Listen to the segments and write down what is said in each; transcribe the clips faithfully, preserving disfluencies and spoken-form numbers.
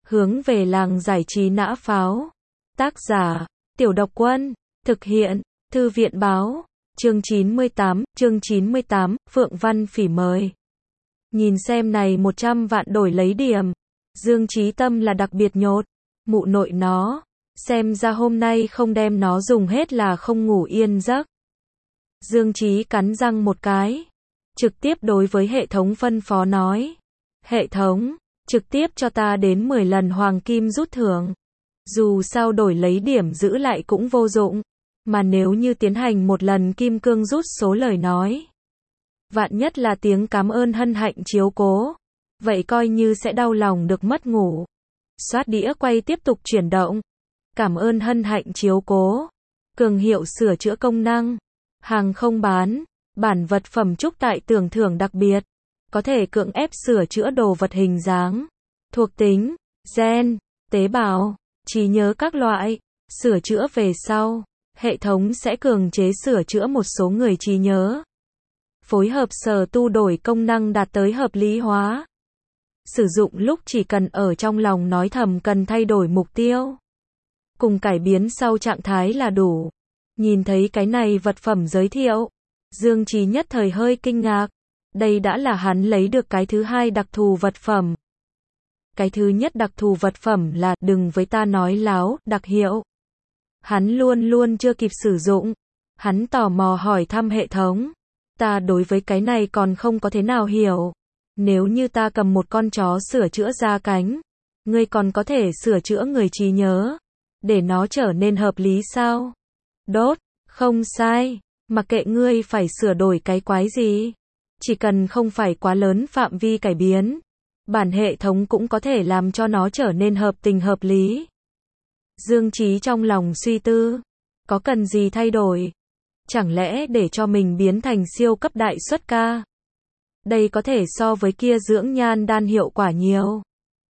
Hướng về làng giải trí nã pháo. Tác giả, Tiểu Độc Quân. Thực hiện, Thư viện Báo. Chương chín mươi tám, chương chín mươi tám, Phượng Văn Phỉ mời. Nhìn xem này một trăm vạn đổi lấy điểm. Dương Chí Tâm là đặc biệt nhột. Mụ nội nó. Xem ra hôm nay không đem nó dùng hết là không ngủ yên giấc. Dương Chí cắn răng một cái. Trực tiếp đối với hệ thống phân phó nói. Hệ thống, trực tiếp cho ta đến mười lần hoàng kim rút thưởng. Dù sao đổi lấy điểm giữ lại cũng vô dụng. Mà nếu như tiến hành một lần kim cương rút số lời nói. Vạn nhất là tiếng cảm ơn hân hạnh chiếu cố. Vậy coi như sẽ đau lòng được mất ngủ. Xoát đĩa quay tiếp tục chuyển động. Cảm ơn hân hạnh chiếu cố. Cường hiệu sửa chữa công năng. Hàng không bán. Bản vật phẩm chúc tại tưởng thưởng đặc biệt. Có thể cưỡng ép sửa chữa đồ vật hình dáng. Thuộc tính, gen, tế bào, trí nhớ các loại. Sửa chữa về sau. Hệ thống sẽ cường chế sửa chữa một số người trí nhớ. Phối hợp sở tu đổi công năng đạt tới hợp lý hóa. Sử dụng lúc chỉ cần ở trong lòng nói thầm cần thay đổi mục tiêu. Cùng cải biến sau trạng thái là đủ. Nhìn thấy cái này vật phẩm giới thiệu. Dương Chí nhất thời hơi kinh ngạc. Đây đã là hắn lấy được cái thứ hai đặc thù vật phẩm. Cái thứ nhất đặc thù vật phẩm là đừng với ta nói láo, đặc hiệu. Hắn luôn luôn chưa kịp sử dụng. Hắn tò mò hỏi thăm hệ thống. Ta đối với cái này còn không có thế nào hiểu. Nếu như ta cầm một con chó sửa chữa ra cánh, ngươi còn có thể sửa chữa người trí nhớ, để nó trở nên hợp lý sao? Đốt, không sai, mặc kệ ngươi phải sửa đổi cái quái gì. Chỉ cần không phải quá lớn phạm vi cải biến, bản hệ thống cũng có thể làm cho nó trở nên hợp tình hợp lý. Dương Chí trong lòng suy tư, có cần gì thay đổi? Chẳng lẽ để cho mình biến thành siêu cấp đại xuất ca? Đây có thể so với kia dưỡng nhan đan hiệu quả nhiều.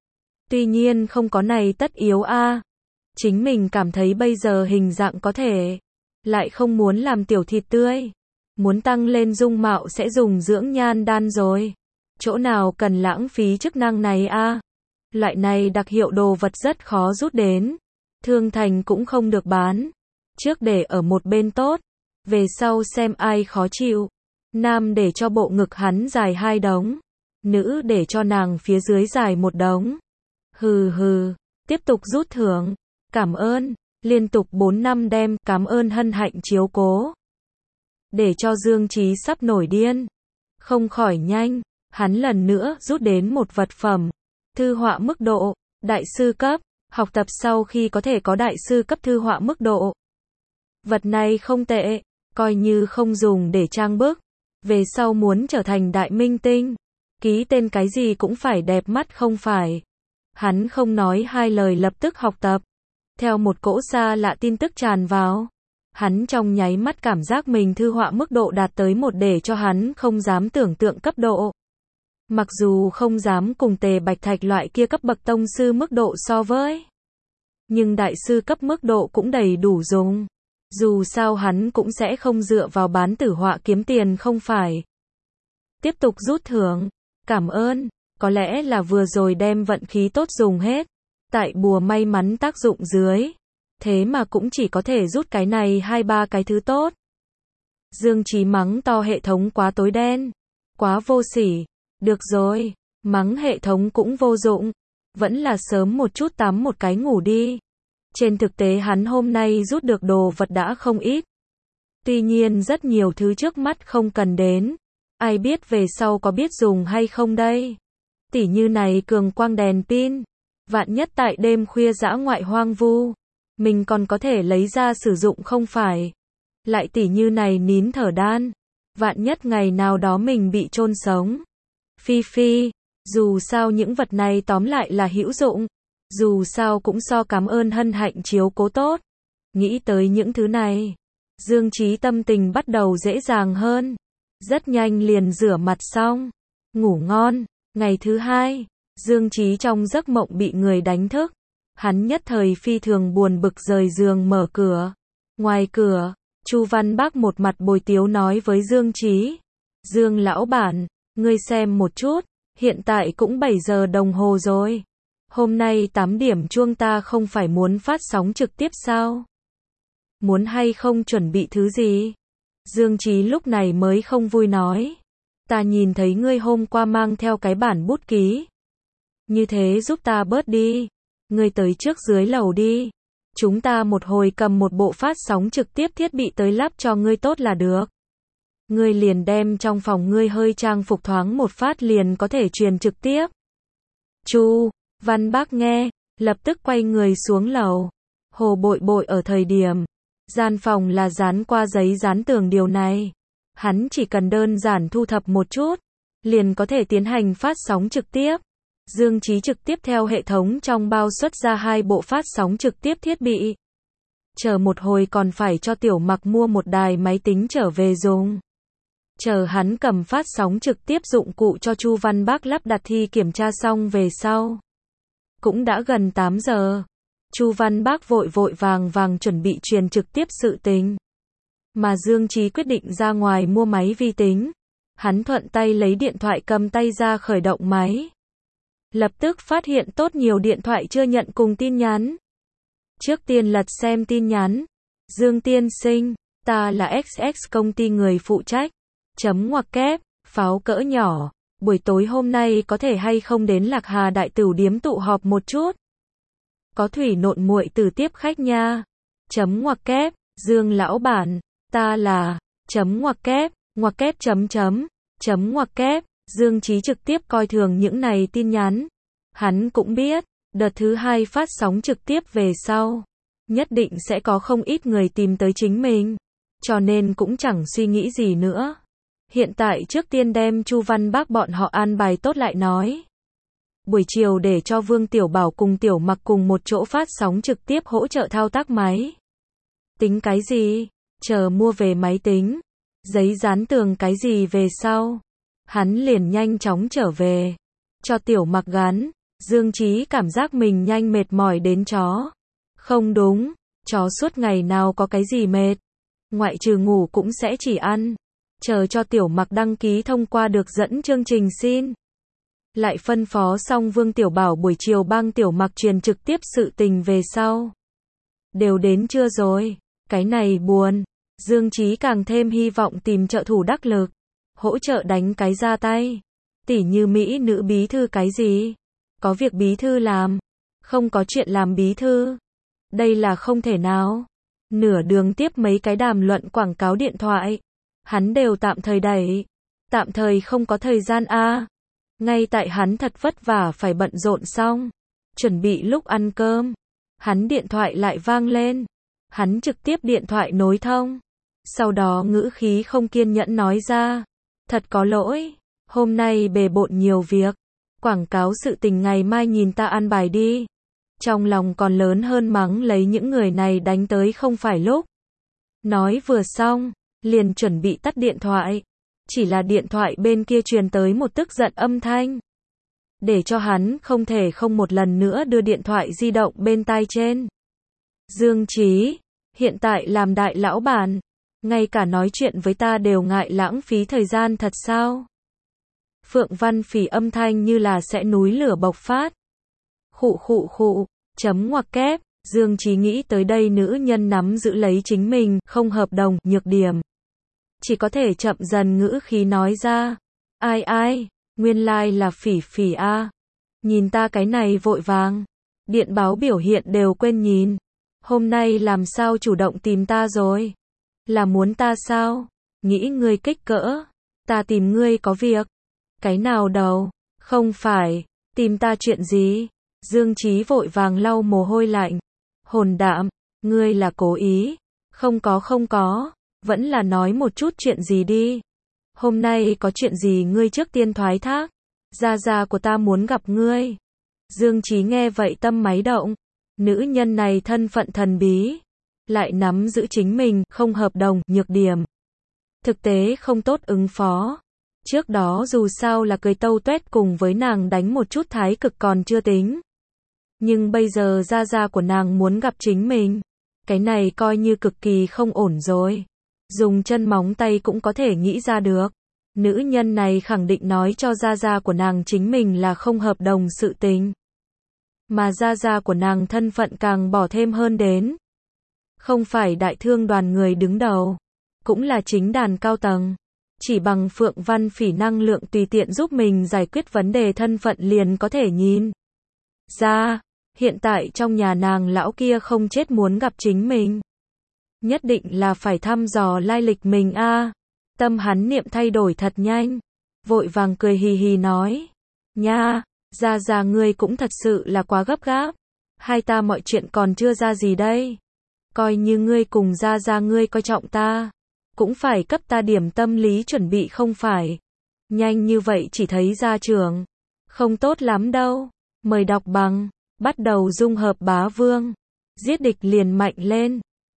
Tuy nhiên không có này tất yếu a. À. Chính mình cảm thấy bây giờ hình dạng có thể, lại không muốn làm tiểu thịt tươi. Muốn tăng lên dung mạo sẽ dùng dưỡng nhan đan rồi. Chỗ nào cần lãng phí chức năng này a? À? Loại này đặc hiệu đồ vật rất khó rút đến. Thương thành cũng không được bán. Trước để ở một bên tốt. Về sau xem ai khó chịu. Nam để cho bộ ngực hắn dài hai đống. Nữ để cho nàng phía dưới dài một đống. Hừ hừ. Tiếp tục rút thưởng. Cảm ơn. Liên tục bốn năm đem cảm ơn hân hạnh chiếu cố. Để cho Dương Chí sắp nổi điên. Không khỏi nhanh. Hắn lần nữa rút đến một vật phẩm. Thư họa mức độ. Đại sư cấp. Học tập sau khi có thể có đại sư cấp thư họa mức độ. Vật này không tệ. Coi như không dùng để trang bức. Về sau muốn trở thành đại minh tinh. Ký tên cái gì cũng phải đẹp mắt không phải. Hắn không nói hai lời lập tức học tập. Theo một cỗ xa lạ tin tức tràn vào. Hắn trong nháy mắt cảm giác mình thư họa mức độ đạt tới một để cho hắn không dám tưởng tượng cấp độ. Mặc dù không dám cùng Tề Bạch Thạch loại kia cấp bậc tông sư mức độ so với. Nhưng đại sư cấp mức độ cũng đầy đủ dùng. Dù sao hắn cũng sẽ không dựa vào bán tử họa kiếm tiền không phải. Tiếp tục rút thưởng. Cảm ơn. Có lẽ là vừa rồi đem vận khí tốt dùng hết. Tại bùa may mắn tác dụng dưới. Thế mà cũng chỉ có thể rút cái này hai ba cái thứ tốt. Dương Chí mắng to hệ thống quá tối đen. Quá vô sỉ. Được rồi. Mắng hệ thống cũng vô dụng. Vẫn là sớm một chút tắm một cái ngủ đi. Trên thực tế hắn hôm nay rút được đồ vật đã không ít. Tuy nhiên rất nhiều thứ trước mắt không cần đến. Ai biết về sau có biết dùng hay không đây. Tỉ như này cường quang đèn pin. Vạn nhất tại đêm khuya dã ngoại hoang vu. Mình còn có thể lấy ra sử dụng không phải. Lại tỉ như này nín thở đan. Vạn nhất ngày nào đó mình bị chôn sống. Phi phi. Dù sao những vật này tóm lại là hữu dụng. Dù sao cũng so cảm ơn hân hạnh chiếu cố tốt. Nghĩ tới những thứ này. Dương Chí tâm tình bắt đầu dễ dàng hơn. Rất nhanh liền rửa mặt xong. Ngủ ngon. Ngày thứ hai. Dương Chí trong giấc mộng bị người đánh thức. Hắn nhất thời phi thường buồn bực rời giường mở cửa. Ngoài cửa. Chu Văn Bác một mặt bồi tiếu nói với Dương Chí. Dương lão bản. Ngươi xem một chút. Hiện tại cũng bảy giờ đồng hồ rồi. Hôm nay tám điểm chuông ta không phải muốn phát sóng trực tiếp sao? Muốn hay không chuẩn bị thứ gì? Dương Chí lúc này mới không vui nói. Ta nhìn thấy ngươi hôm qua mang theo cái bản bút ký. Như thế giúp ta bớt đi. Ngươi tới trước dưới lầu đi. Chúng ta một hồi cầm một bộ phát sóng trực tiếp thiết bị tới lắp cho ngươi tốt là được. Ngươi liền đem trong phòng ngươi hơi trang phục thoáng một phát liền có thể truyền trực tiếp. Chu Văn Bác nghe, lập tức quay người xuống lầu. Hồ Bội Bội ở thời điểm gian phòng là dán qua giấy dán tường điều này. Hắn chỉ cần đơn giản thu thập một chút, liền có thể tiến hành phát sóng trực tiếp. Dương Chí trực tiếp theo hệ thống trong bao xuất ra hai bộ phát sóng trực tiếp thiết bị. Chờ một hồi còn phải cho Tiểu Mặc mua một đài máy tính trở về dùng. Chờ hắn cầm phát sóng trực tiếp dụng cụ cho Chu Văn Bác lắp đặt thi kiểm tra xong về sau. Cũng đã gần tám giờ. Chu Văn Bác vội vội vàng vàng chuẩn bị truyền trực tiếp sự tình. Mà Dương Chí quyết định ra ngoài mua máy vi tính. Hắn thuận tay lấy điện thoại cầm tay ra khởi động máy. Lập tức phát hiện tốt nhiều điện thoại chưa nhận cùng tin nhắn. Trước tiên lật xem tin nhắn. Dương tiên sinh, ta là ích ích công ty người phụ trách. Chấm ngoặc kép, pháo cỡ nhỏ. Buổi tối hôm nay có thể hay không đến Lạc Hà Đại Tửu điếm tụ họp một chút. Có thủy nộn muội từ tiếp khách nha. Chấm ngoặc kép, Dương lão bản, ta là, chấm ngoặc kép, ngoặc kép chấm chấm, chấm ngoặc kép, Dương Chí trực tiếp coi thường những này tin nhắn. Hắn cũng biết, đợt thứ hai phát sóng trực tiếp về sau, nhất định sẽ có không ít người tìm tới chính mình, cho nên cũng chẳng suy nghĩ gì nữa. Hiện tại trước tiên đem Chu Văn Bác bọn họ an bài tốt lại nói. Buổi chiều để cho Vương Tiểu Bảo cùng Tiểu Mặc cùng một chỗ phát sóng trực tiếp hỗ trợ thao tác máy. Tính cái gì? Chờ mua về máy tính, giấy dán tường cái gì về sau. Hắn liền nhanh chóng trở về. Cho Tiểu Mặc gắn. Dương Chí cảm giác mình nhanh mệt mỏi đến chó. Không đúng, chó suốt ngày nào có cái gì mệt. Ngoại trừ ngủ cũng sẽ chỉ ăn. Chờ cho Tiểu Mặc đăng ký thông qua được dẫn chương trình xin. Lại phân phó xong Vương Tiểu Bảo buổi chiều bang Tiểu Mặc truyền trực tiếp sự tình về sau. Đều đến chưa rồi? Cái này buồn. Dương Chí càng thêm hy vọng tìm trợ thủ đắc lực. Hỗ trợ đánh cái ra tay. Tỉ như Mỹ nữ bí thư cái gì? Có việc bí thư làm. Không có chuyện làm bí thư. Đây là không thể nào. Nửa đường tiếp mấy cái đàm luận quảng cáo điện thoại. Hắn đều tạm thời đẩy. Tạm thời không có thời gian a. À. Ngay tại hắn thật vất vả phải bận rộn xong. Chuẩn bị lúc ăn cơm. Hắn điện thoại lại vang lên. Hắn trực tiếp điện thoại nối thông. Sau đó ngữ khí không kiên nhẫn nói ra. Thật có lỗi. Hôm nay bề bộn nhiều việc. Quảng cáo sự tình ngày mai nhìn ta ăn bài đi. Trong lòng còn lớn hơn mắng lấy những người này đánh tới không phải lúc. Nói vừa xong, liền chuẩn bị tắt điện thoại. Chỉ là điện thoại bên kia truyền tới một tức giận âm thanh. Để cho hắn không thể không một lần nữa đưa điện thoại di động bên tai trên. Dương Chí, hiện tại làm đại lão bản, ngay cả nói chuyện với ta đều ngại lãng phí thời gian thật sao? Phượng Văn Phỉ âm thanh như là sẽ núi lửa bộc phát. Khụ khụ khụ, chấm ngoặc kép, Dương Chí nghĩ tới đây nữ nhân nắm giữ lấy chính mình, không hợp đồng, nhược điểm. Chỉ có thể chậm dần ngữ khí nói ra. Ai ai, nguyên lai like là Phỉ Phỉ a. À. Nhìn ta cái này vội vàng. Điện báo biểu hiện đều quên nhìn. Hôm nay làm sao chủ động tìm ta rồi? Là muốn ta sao? Nghĩ ngươi kích cỡ. Ta tìm ngươi có việc. Cái nào đâu? Không phải. Tìm ta chuyện gì? Dương Chí vội vàng lau mồ hôi lạnh. Hồn đạm. Ngươi là cố ý. Không có không có. Vẫn là nói một chút chuyện gì đi. Hôm nay có chuyện gì ngươi trước tiên thoái thác. Gia gia của ta muốn gặp ngươi. Dương Chí nghe vậy tâm máy động. Nữ nhân này thân phận thần bí. Lại nắm giữ chính mình, không hợp đồng, nhược điểm. Thực tế không tốt ứng phó. Trước đó dù sao là cười tâu tuét cùng với nàng đánh một chút thái cực còn chưa tính. Nhưng bây giờ gia gia của nàng muốn gặp chính mình. Cái này coi như cực kỳ không ổn rồi. Dùng chân móng tay cũng có thể nghĩ ra được. Nữ nhân này khẳng định nói cho gia gia của nàng chính mình là không hợp đồng sự tình. Mà gia gia của nàng thân phận càng bỏ thêm hơn đến. Không phải đại thương đoàn người đứng đầu, cũng là chính đàn cao tầng. Chỉ bằng Phượng Văn Phỉ năng lượng tùy tiện giúp mình giải quyết vấn đề thân phận liền có thể nhìn ra, hiện tại trong nhà nàng lão kia không chết muốn gặp chính mình. Nhất định là phải thăm dò lai lịch mình a. À. Tâm hắn niệm thay đổi thật nhanh, vội vàng cười hì hì nói, nha, gia gia ngươi cũng thật sự là quá gấp gáp, hai ta mọi chuyện còn chưa ra gì đây. Coi như ngươi cùng gia gia ngươi coi trọng ta, cũng phải cấp ta điểm tâm lý chuẩn bị không phải. Nhanh như vậy chỉ thấy gia trưởng, không tốt lắm đâu. Mời đọc bằng, bắt đầu dung hợp bá vương, giết địch liền mạnh lên.